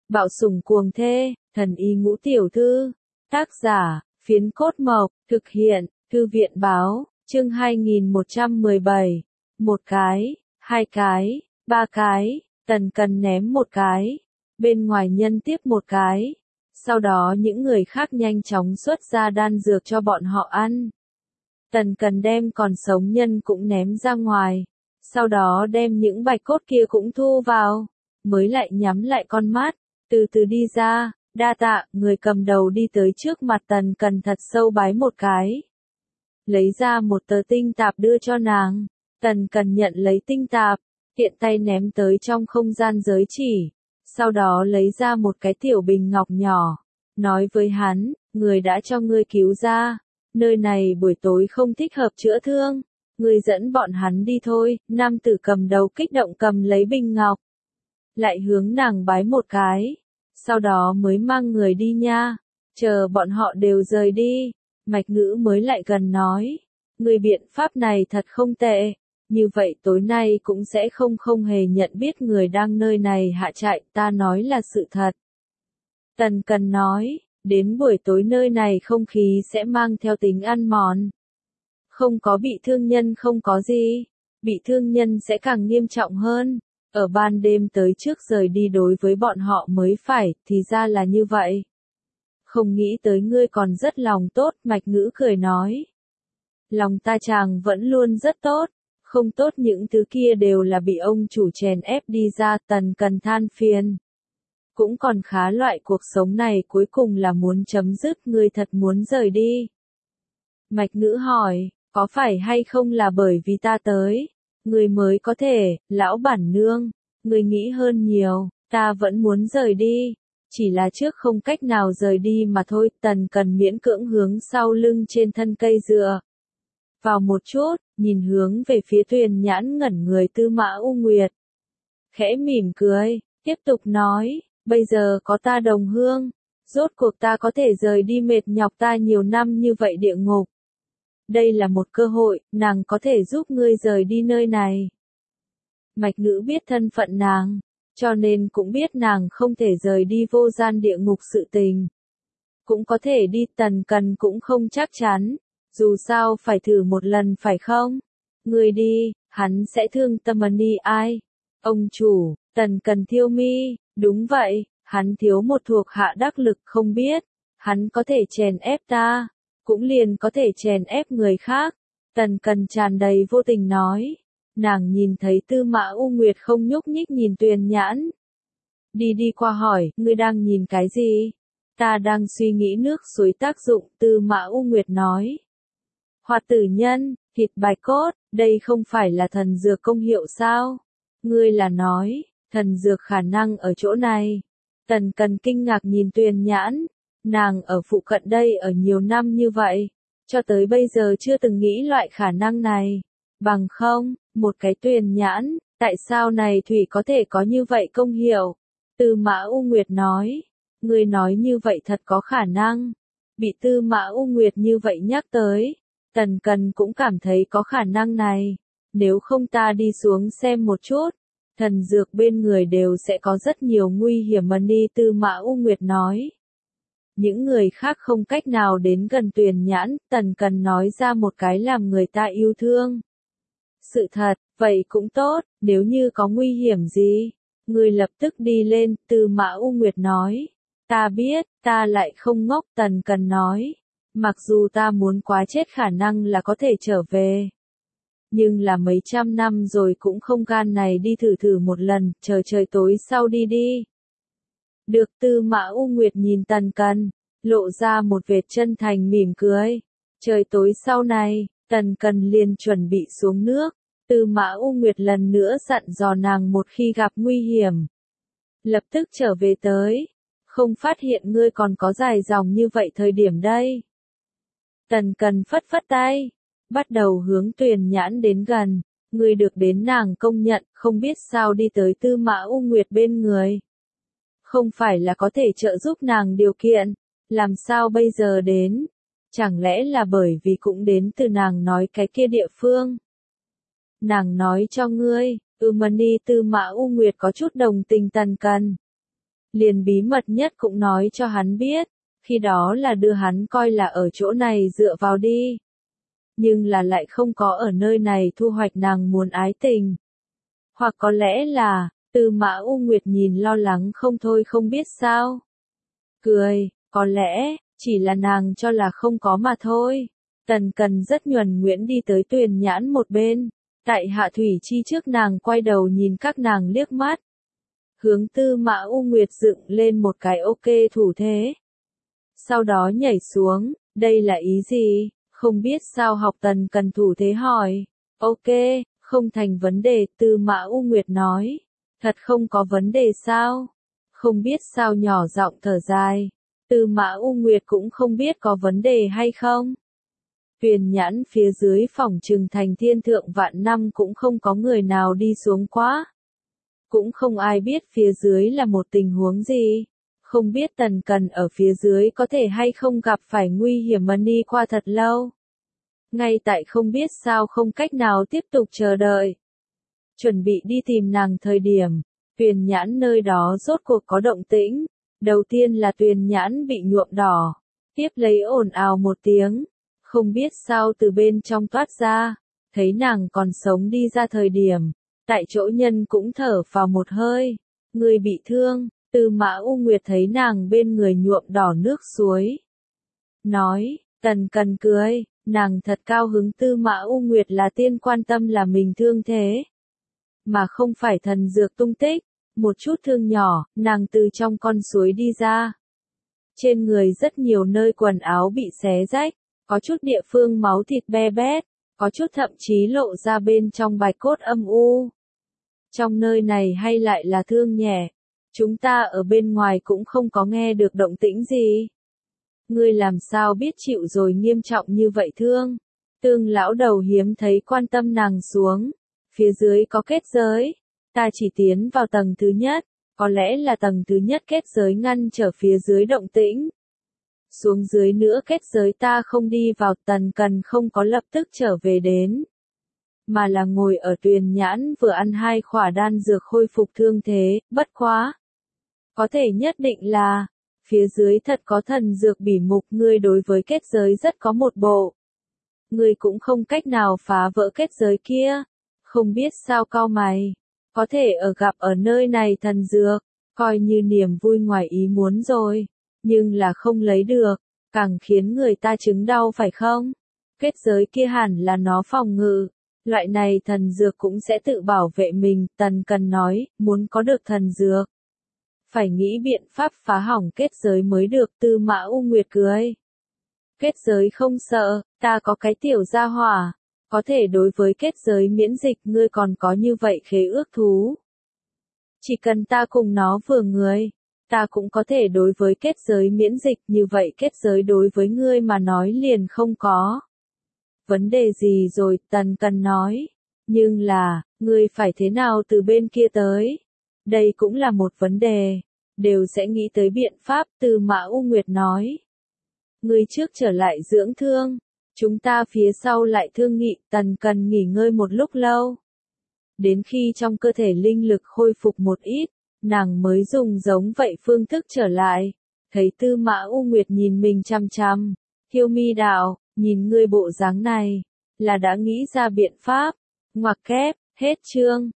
Bạo sủng cuồng thê, thần y ngũ tiểu thư. Tác giả, Phiến Cốt Mộc, thực hiện, Thư viện báo, chương 2117. Một cái, hai cái, ba cái, Tần Cần ném một cái. Bên ngoài nhân tiếp một cái. Sau đó những người khác nhanh chóng xuất ra đan dược cho bọn họ ăn. Tần Cần đem còn sống nhân cũng ném ra ngoài. Sau đó đem những bạch cốt kia cũng thu vào. Mới lại nhắm lại con mắt, từ từ đi ra. Đa tạ, người cầm đầu đi tới trước mặt Tần Cần thật sâu bái một cái. Lấy ra một tờ tinh tạp đưa cho nàng. Tần Cần nhận lấy tinh tạp, tiện tay ném tới trong không gian giới chỉ. Sau đó lấy ra một cái tiểu bình ngọc nhỏ. Nói với hắn, người đã cho ngươi cứu ra. Nơi này buổi tối không thích hợp chữa thương. Ngươi dẫn bọn hắn đi thôi. Nam tử cầm đầu kích động cầm lấy bình ngọc. Lại hướng nàng bái một cái. Sau đó mới mang người đi nha. Chờ bọn họ đều rời đi. Mạch Ngữ mới lại gần nói. Người biện pháp này thật không tệ. Như vậy tối nay cũng sẽ không hề nhận biết người đang nơi này hạ trại. Ta nói là sự thật. Tần Cần nói. Đến buổi tối nơi này không khí sẽ mang theo tính ăn mòn. Không có bị thương nhân không có gì. Bị thương nhân sẽ càng nghiêm trọng hơn. Ở ban đêm tới trước rời đi đối với bọn họ mới phải, thì ra là như vậy. Không nghĩ tới ngươi còn rất lòng tốt, Mạch Ngữ cười nói. Lòng ta chàng vẫn luôn rất tốt, không tốt những thứ kia đều là bị ông chủ chèn ép đi ra. Tần Cần than phiền. Cũng còn khá, loại cuộc sống này cuối cùng là muốn chấm dứt, ngươi thật muốn rời đi. Mạch Ngữ hỏi, có phải hay không là bởi vì ta tới? Người mới có thể, lão bản nương, người nghĩ hơn nhiều, ta vẫn muốn rời đi, chỉ là trước không cách nào rời đi mà thôi. Tần Cần miễn cưỡng hướng sau lưng trên thân cây dựa vào một chút, nhìn hướng về phía Tuyền Nhãn ngẩn người Tư Mã U Nguyệt. Khẽ mỉm cười, tiếp tục nói, bây giờ có ta đồng hương, rốt cuộc ta có thể rời đi mệt nhọc ta nhiều năm như vậy địa ngục. Đây là một cơ hội, nàng có thể giúp ngươi rời đi nơi này. Mạch Ngữ biết thân phận nàng, cho nên cũng biết nàng không thể rời đi vô gian địa ngục sự tình. Cũng có thể đi. Tần Cần cũng không chắc chắn, dù sao phải thử một lần phải không? Ngươi đi, hắn sẽ thương tâm ni ai? Ông chủ, Tần Cần thiêu mi, đúng vậy, hắn thiếu một thuộc hạ đắc lực, không biết, hắn có thể chèn ép ta. Cũng liền có thể chèn ép người khác. Tần Cần tràn đầy vô tình nói. Nàng nhìn thấy Tư Mã U Nguyệt không nhúc nhích nhìn Tuyền Nhãn. Đi qua hỏi, ngươi đang nhìn cái gì? Ta đang suy nghĩ nước suối tác dụng. Tư Mã U Nguyệt nói. Hoạt tử nhân, thịt bạch cốt, đây không phải là thần dược công hiệu sao? Ngươi là nói, thần dược khả năng ở chỗ này. Tần Cần kinh ngạc nhìn Tuyền Nhãn. Nàng ở phụ cận đây ở nhiều năm như vậy, cho tới bây giờ chưa từng nghĩ loại khả năng này. Bằng không, một cái Tuyền Nhãn, tại sao này thủy có thể có như vậy công hiệu? Tư Mã U Nguyệt nói, ngươi nói như vậy thật có khả năng. Bị Tư Mã U Nguyệt như vậy nhắc tới, Tần Cần cũng cảm thấy có khả năng này. Nếu không ta đi xuống xem một chút, thần dược bên người đều sẽ có rất nhiều nguy hiểm mà ni. Tư Mã U Nguyệt nói. Những người khác không cách nào đến gần Tuyền Nhãn. Tần Cần nói ra một cái làm người ta yêu thương. Sự thật, vậy cũng tốt, nếu như có nguy hiểm gì, người lập tức đi lên. Tư Mã U Nguyệt nói. Ta biết, ta lại không ngốc. Tần Cần nói. Mặc dù ta muốn quá chết khả năng là có thể trở về. Nhưng là mấy trăm năm rồi cũng không gan này đi thử một lần, chờ trời tối sau đi. Được. Tư Mã U Nguyệt nhìn Tần Cần, lộ ra một vệt chân thành mỉm cười. Trời tối sau này, Tần Cần liền chuẩn bị xuống nước. Tư Mã U Nguyệt lần nữa dặn dò nàng một khi gặp nguy hiểm, lập tức trở về tới. Không phát hiện ngươi còn có dài dòng như vậy thời điểm đây. Tần Cần phất phất tay, bắt đầu hướng Tuyền Nhãn đến gần. Ngươi được đến nàng công nhận, không biết sao đi tới Tư Mã U Nguyệt bên người. Không phải là có thể trợ giúp nàng điều kiện, làm sao bây giờ đến? Chẳng lẽ là bởi vì cũng đến từ nàng nói cái kia địa phương? Nàng nói cho ngươi, Mani. Tư Mã U Nguyệt có chút đồng tình Tần Cần. liền bí mật nhất cũng nói cho hắn biết, khi đó là đưa hắn coi là ở chỗ này dựa vào đi. Nhưng là lại không có ở nơi này thu hoạch nàng muốn ái tình. Hoặc có lẽ là, Tư Mã U Nguyệt nhìn lo lắng không thôi không biết sao. Cười, có lẽ, chỉ là nàng cho là không có mà thôi. Tần Cần rất nhuần nhuyễn đi tới Tuyền Nhãn một bên. Tại Hạ Thủy Chi trước nàng quay đầu nhìn các nàng liếc mắt. Hướng Tư Mã U Nguyệt dựng lên một cái ok thủ thế. Sau đó nhảy xuống, đây là ý gì? Không biết sao học Tần Cần thủ thế hỏi. Ok, không thành vấn đề, Tư Mã U Nguyệt nói. Thật không có vấn đề sao? Không biết sao nhỏ giọng thở dài. Tư Mã U Nguyệt cũng không biết có vấn đề hay không. Tuyền Nhãn phía dưới phòng trừng thành thiên thượng vạn năm cũng không có người nào đi xuống quá. Cũng không ai biết phía dưới là một tình huống gì. Không biết Tần Cần ở phía dưới có thể hay không gặp phải nguy hiểm mà đi qua thật lâu. Ngay tại không biết sao không cách nào tiếp tục chờ đợi. Chuẩn bị đi tìm nàng thời điểm, Tuyền Nhãn nơi đó rốt cuộc có động tĩnh. Đầu tiên là Tuyền Nhãn bị nhuộm đỏ, tiếp lấy ồn ào một tiếng, không biết sao từ bên trong toát ra, thấy nàng còn sống đi ra thời điểm, tại chỗ nhân cũng thở vào một hơi, người bị thương, Tư Mã U Nguyệt thấy nàng bên người nhuộm đỏ nước suối. Nói, Tần Cần cười, nàng thật cao hứng Tư Mã U Nguyệt là tiên quan tâm là mình thương thế, mà không phải thần dược tung tích. Một chút thương nhỏ, nàng từ trong con suối đi ra. Trên người rất nhiều nơi quần áo bị xé rách, có chút địa phương máu thịt be bét, có chút thậm chí lộ ra bên trong bạch cốt âm u. Trong nơi này hay lại là thương nhẹ, chúng ta ở bên ngoài cũng không có nghe được động tĩnh gì. Ngươi làm sao biết chịu rồi nghiêm trọng như vậy thương? Tương lão đầu hiếm thấy quan tâm nàng xuống, phía dưới có kết giới. Ta chỉ tiến vào tầng thứ nhất, có lẽ là tầng thứ nhất kết giới ngăn trở phía dưới động tĩnh. Xuống dưới nữa kết giới ta không đi vào, Tần Cần không có lập tức trở về đến. Mà là ngồi ở Tuyền Nhãn vừa ăn 2 khỏa đan dược khôi phục thương thế, bất quá. Có thể nhất định là, phía dưới thật có thần dược bỉ mục, ngươi đối với kết giới rất có một bộ. Ngươi cũng không cách nào phá vỡ kết giới kia, không biết sao cau mày. Có thể gặp ở nơi này thần dược, coi như niềm vui ngoài ý muốn rồi, nhưng là không lấy được, càng khiến người ta chứng đau phải không? Kết giới kia hẳn là nó phòng ngự, loại này thần dược cũng sẽ tự bảo vệ mình, Tần Cần nói, muốn có được thần dược. Phải nghĩ biện pháp phá hỏng kết giới mới được, Tư Mã U Nguyệt cười. Kết giới không sợ, ta có cái tiểu gia hỏa. Có thể đối với kết giới miễn dịch, ngươi còn có như vậy khế ước thú. Chỉ cần ta cùng nó vừa người, ta cũng có thể đối với kết giới miễn dịch, như vậy kết giới đối với ngươi mà nói liền không có. Vấn đề gì rồi, Tần Cần nói. Nhưng là, ngươi phải thế nào từ bên kia tới? Đây cũng là một vấn đề. Đều sẽ nghĩ tới biện pháp, Tư Mã U Nguyệt nói. Ngươi trước trở lại dưỡng thương. Chúng ta phía sau lại thương nghị, Tần Cần nghỉ ngơi một lúc lâu. Đến khi trong cơ thể linh lực khôi phục một ít, nàng mới dùng giống vậy phương thức trở lại. Thấy Tư Mã U Nguyệt nhìn mình chăm chăm. Thiêu Mi đạo, nhìn ngươi bộ dáng này, là đã nghĩ ra biện pháp. Ngoặc kép, hết chương.